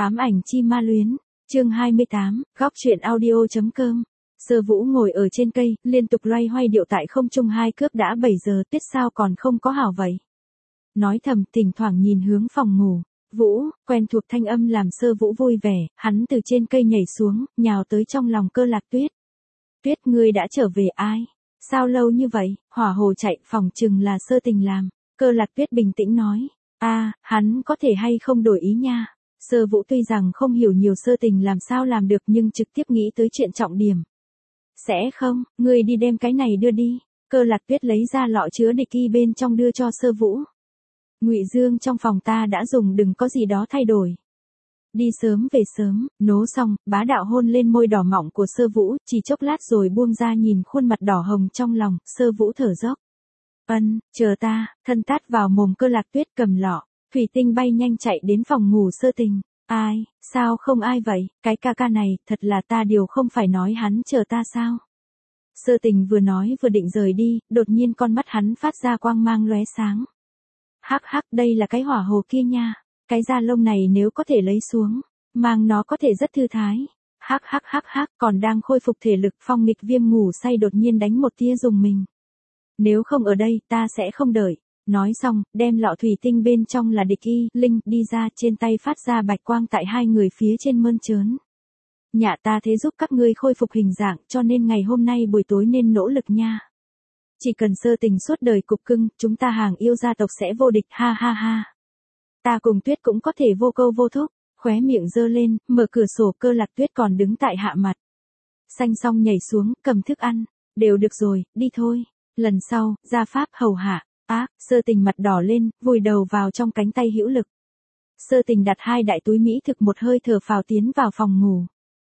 Ám ảnh chi ma luyến, chương 28, góc truyện audio.com. Sơ Vũ ngồi ở trên cây, liên tục loay hoay điệu tại không trung. Hai cướp đã 7 giờ, tuyết sao còn không có hảo vậy. Nói thầm, thỉnh thoảng nhìn hướng phòng ngủ. Vũ, quen thuộc thanh âm làm Sơ Vũ vui vẻ, hắn từ trên cây nhảy xuống, nhào tới trong lòng Cơ Lạc Tuyết. Tuyết, ngươi đã trở về ai? Sao lâu như vậy? Hỏa hồ chạy, phòng chừng là Sơ Tình làm. Cơ Lạc Tuyết bình tĩnh nói. Hắn có thể hay không đổi ý nha. Sơ Vũ tuy rằng không hiểu nhiều Sơ Tình làm sao làm được nhưng trực tiếp nghĩ tới chuyện trọng điểm. Sẽ không, ngươi đi đem cái này đưa đi. Cơ Lạc Tuyết lấy ra lọ chứa địch y bên trong đưa cho Sơ Vũ. Ngụy Dương trong phòng ta đã dùng, đừng có gì đó thay đổi. Đi sớm về sớm, nố xong, bá đạo hôn lên môi đỏ mọng của Sơ Vũ, chỉ chốc lát rồi buông ra nhìn khuôn mặt đỏ hồng trong lòng, Sơ Vũ thở dốc. Chờ ta, thân tát vào mồm Cơ Lạc Tuyết cầm lọ, thủy tinh bay nhanh chạy đến phòng ngủ Sơ Tình. Ai, sao không ai vậy, cái ca ca này, thật là ta điều không phải nói hắn chờ ta sao? Sơ Tình vừa nói vừa định rời đi, đột nhiên con mắt hắn phát ra quang mang lóe sáng. Hắc hắc, đây là cái hỏa hồ kia nha, cái da lông này nếu có thể lấy xuống, mang nó có thể rất thư thái. Hắc hắc hắc hắc, còn đang khôi phục thể lực Phong Nghịch Viêm ngủ say đột nhiên đánh một tia dùng mình. Nếu không ở đây, ta sẽ không đợi. Nói xong, đem lọ thủy tinh bên trong là địch y, linh, đi ra, trên tay phát ra bạch quang tại hai người phía trên mơn trớn. Nhạ ta thế giúp các ngươi khôi phục hình dạng, cho nên ngày hôm nay buổi tối nên nỗ lực nha. Chỉ cần Sơ Tình suốt đời cục cưng, chúng ta hàng yêu gia tộc sẽ vô địch, ha ha ha. Ta cùng Tuyết cũng có thể vô câu vô thúc, khóe miệng giơ lên, mở cửa sổ. Cơ Lạc Tuyết còn đứng tại hạ mặt. Xanh xong nhảy xuống, cầm thức ăn. Đều được rồi, đi thôi. Lần sau, gia pháp hầu hạ. Sơ Tình mặt đỏ lên, vùi đầu vào trong cánh tay hữu lực. Sơ Tình đặt hai đại túi mỹ thực một hơi thở phào tiến vào phòng ngủ.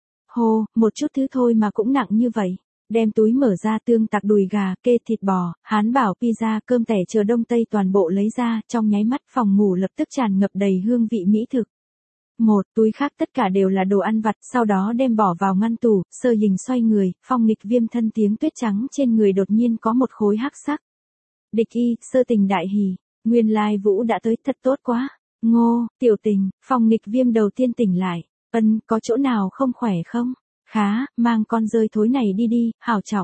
Hô, một chút thứ thôi mà cũng nặng như vậy. Đem túi mở ra, tương tạc đùi gà, kê thịt bò, hán bảo pizza, cơm tẻ chờ đông tây toàn bộ lấy ra, trong nháy mắt phòng ngủ lập tức tràn ngập đầy hương vị mỹ thực. Một túi khác tất cả đều là đồ ăn vặt, sau đó đem bỏ vào ngăn tủ. Sơ Hình xoay người, Phong Nghịch Viêm thân tiếng tuyết trắng trên người đột nhiên có một khối hắc sắc. Địch y, Sơ Tình đại hỉ, nguyên lai Vũ đã tới, thật tốt quá. Ngô, Tiểu Tình, Phong Nghịch Viêm đầu tiên tỉnh lại. Có chỗ nào không khỏe không? Khá, mang con dơi thối này đi đi, hảo trọng.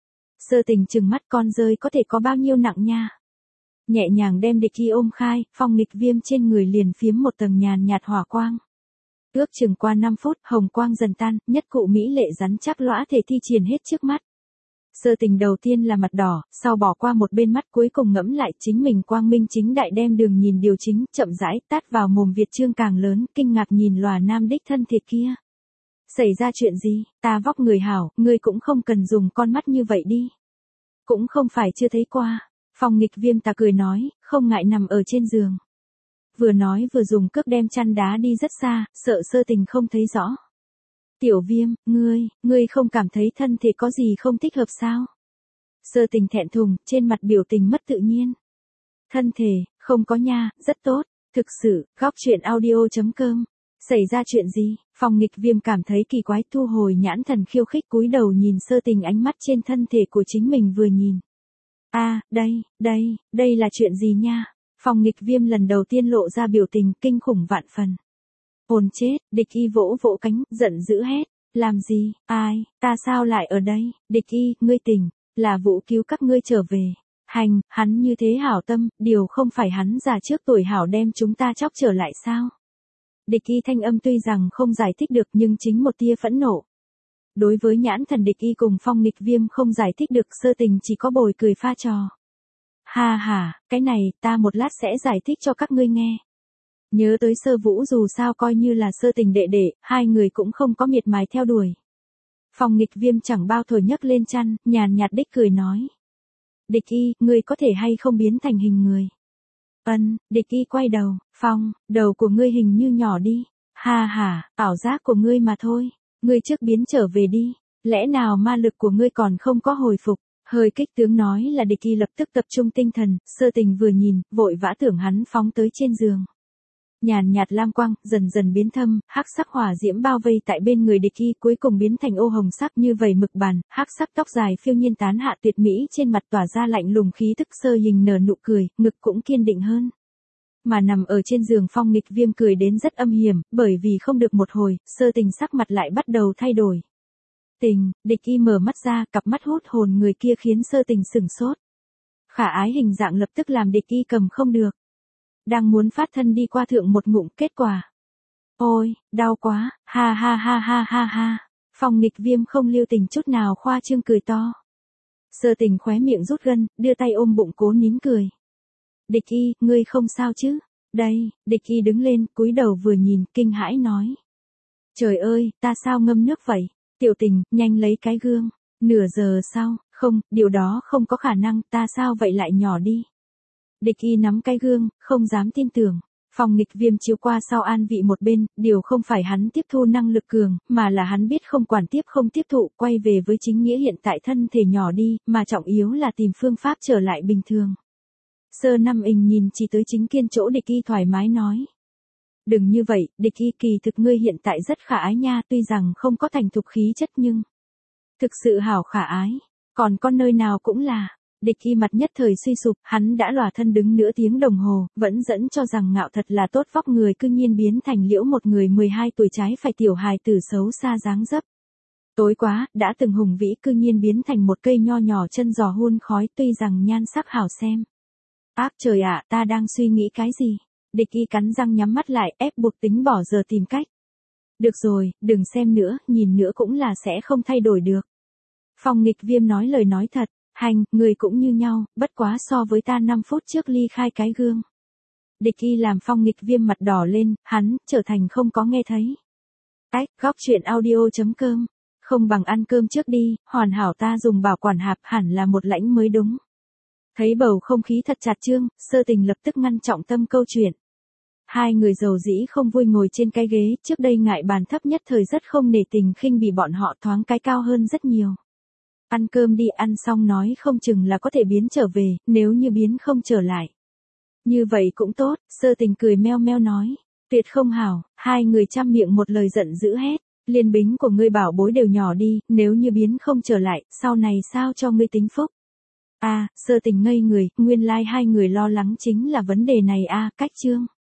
Sơ Tình trừng mắt, con dơi có thể có bao nhiêu nặng nha. Nhẹ nhàng đem địch y ôm khai, Phong Nghịch Viêm trên người liền phiếm một tầng nhàn nhạt hỏa quang. Ước chừng qua 5 phút, hồng quang dần tan, nhất cụ mỹ lệ rắn chắc lõa thể thi triển hết trước mắt. Sơ Tình đầu tiên là mặt đỏ, sau bỏ qua một bên mắt, cuối cùng ngẫm lại chính mình quang minh chính đại đem đường nhìn điều chính, chậm rãi tát vào mồm Việt Trương càng lớn, kinh ngạc nhìn lòa nam đích thân thịt kia. Xảy ra chuyện gì, ta vóc người hảo, ngươi cũng không cần dùng con mắt như vậy đi. Cũng không phải chưa thấy qua. Phong Nghịch Viêm ta cười nói, không ngại nằm ở trên giường. Vừa nói vừa dùng cước đem chăn đá đi rất xa, sợ Sơ Tình không thấy rõ. Tiểu Viêm, ngươi không cảm thấy thân thể có gì không thích hợp sao? Sơ Tình thẹn thùng, trên mặt biểu tình mất tự nhiên. Thân thể, không có nha, rất tốt, thực sự, góc truyện audio.com. Xảy ra chuyện gì? Phong Nghịch Viêm cảm thấy kỳ quái, thu hồi nhãn thần khiêu khích, cúi đầu nhìn Sơ Tình, ánh mắt trên thân thể của chính mình vừa nhìn. Đây là chuyện gì nha? Phong Nghịch Viêm lần đầu tiên lộ ra biểu tình kinh khủng vạn phần. Hồn chết, địch y vỗ vỗ cánh, giận dữ hét. Làm gì, ta sao lại ở đây? Địch y, ngươi tỉnh, là Vũ cứu các ngươi trở về. Hắn như thế hảo tâm, điều không phải hắn già trước tuổi hảo đem chúng ta chóc trở lại sao? Địch y thanh âm tuy rằng không giải thích được nhưng chính một tia phẫn nộ. Đối với nhãn thần địch y cùng Phong Nghịch Viêm không giải thích được, Sơ Tình chỉ có bồi cười pha trò. Cái này, ta một lát sẽ giải thích cho các ngươi nghe. Nhớ tới Sơ Vũ dù sao coi như là Sơ Tình đệ đệ, hai người cũng không có miệt mài theo đuổi. Phong Nghịch Viêm chẳng bao thổi nhấc lên chăn, nhàn nhạt đích cười nói. Địch y, ngươi có thể hay không biến thành hình người? Địch y quay đầu, Phong, đầu của ngươi hình như nhỏ đi. Ảo giác của ngươi mà thôi. Ngươi trước biến trở về đi. Lẽ nào ma lực của ngươi còn không có hồi phục? Hơi kích tướng nói là địch y lập tức tập trung tinh thần, Sơ Tình vừa nhìn, vội vã tưởng hắn phóng tới trên giường. Nhàn nhạt lam quang, dần dần biến thâm, hắc sắc hỏa diễm bao vây tại bên người địch y, cuối cùng biến thành ô hồng sắc như vẩy mực bàn, hắc sắc tóc dài phiêu nhiên tán hạ tuyệt mỹ, trên mặt tỏa ra lạnh lùng khí tức. Sơ Hình nở nụ cười, ngực cũng kiên định hơn. mà nằm ở trên giường Phong Nghịch Viêm cười đến rất âm hiểm, bởi vì không được một hồi, Sơ Tình sắc mặt lại bắt đầu thay đổi. Tình, Địch Y mở mắt ra, cặp mắt hút hồn người kia khiến Sơ Tình sửng sốt. Khả ái hình dạng lập tức làm Địch Y cầm không được. Đang muốn phát thân đi qua thượng một ngụm, kết quả. Ôi, đau quá, ha ha ha ha ha ha. Phong Nghịch Viêm không lưu tình chút nào khoa trương cười to. Sơ Tình khóe miệng rút gân, đưa tay ôm bụng cố nín cười. Địch Y, ngươi không sao chứ? Đây, Địch Y đứng lên, cúi đầu vừa nhìn, kinh hãi nói. Trời ơi, ta sao ngâm nước vậy? Tiểu Tình, nhanh lấy cái gương. Nửa giờ sau, không, điều đó không có khả năng, ta sao vậy lại nhỏ đi? Địch Y nắm cái gương, không dám tin tưởng. Phong Nghịch Viêm chiếu qua sau an vị một bên, điều không phải hắn tiếp thu năng lực cường, mà là hắn biết không quản tiếp không tiếp thụ, quay về với chính nghĩa hiện tại thân thể nhỏ đi, mà trọng yếu là tìm phương pháp trở lại bình thường. Sơ Năm Ình nhìn chỉ tới chính kiên chỗ Địch Y thoải mái nói. Đừng như vậy, Địch Y kỳ thực ngươi hiện tại rất khả ái nha, tuy rằng không có thành thục khí chất nhưng thực sự hảo khả ái, còn con nơi nào cũng là. Địch Y mặt nhất thời suy sụp, hắn đã lòa thân đứng nửa tiếng đồng hồ, vẫn dẫn cho rằng ngạo thật là tốt vóc người cư nhiên biến thành liễu một người 12 tuổi trái phải tiểu hài tử xấu xa dáng dấp. Tối quá, đã từng hùng vĩ cư nhiên biến thành một cây nho nhỏ chân giò hun khói tuy rằng nhan sắc hảo xem. Ác trời ạ, ta đang suy nghĩ cái gì? Địch Y cắn răng nhắm mắt lại, ép buộc tính bỏ giờ tìm cách. Được rồi, đừng xem nữa, nhìn nữa cũng là sẽ không thay đổi được. Phong Nghịch Viêm nói lời nói thật. Hành, người cũng như nhau, bất quá so với ta 5 phút trước ly khai cái gương. Địch Y làm Phong Nghịch Viêm mặt đỏ lên, hắn, trở thành không có nghe thấy. Ách, góc chuyện audio.com. Không bằng ăn cơm trước đi, hoàn hảo ta dùng bảo quản hạp hẳn là một lãnh mới đúng. Thấy bầu không khí thật chặt chương, Sơ Tình lập tức ngăn trọng tâm câu chuyện. Hai người giàu dĩ không vui ngồi trên cái ghế, trước đây ngại bàn thấp nhất thời rất không nể tình khinh bỉ bọn họ thoáng cái cao hơn rất nhiều. Ăn cơm đi, ăn xong nói không chừng là có thể biến trở về, nếu như biến không trở lại. Như vậy cũng tốt, Sơ Tình cười meo meo nói. Tuyệt không hảo, hai người chăm miệng một lời giận dữ hét. Liên bính của ngươi bảo bối đều nhỏ đi, nếu như biến không trở lại, sau này sao cho ngươi tính phúc? Sơ Tình ngây người, nguyên lai hai người lo lắng chính là vấn đề này cách chương.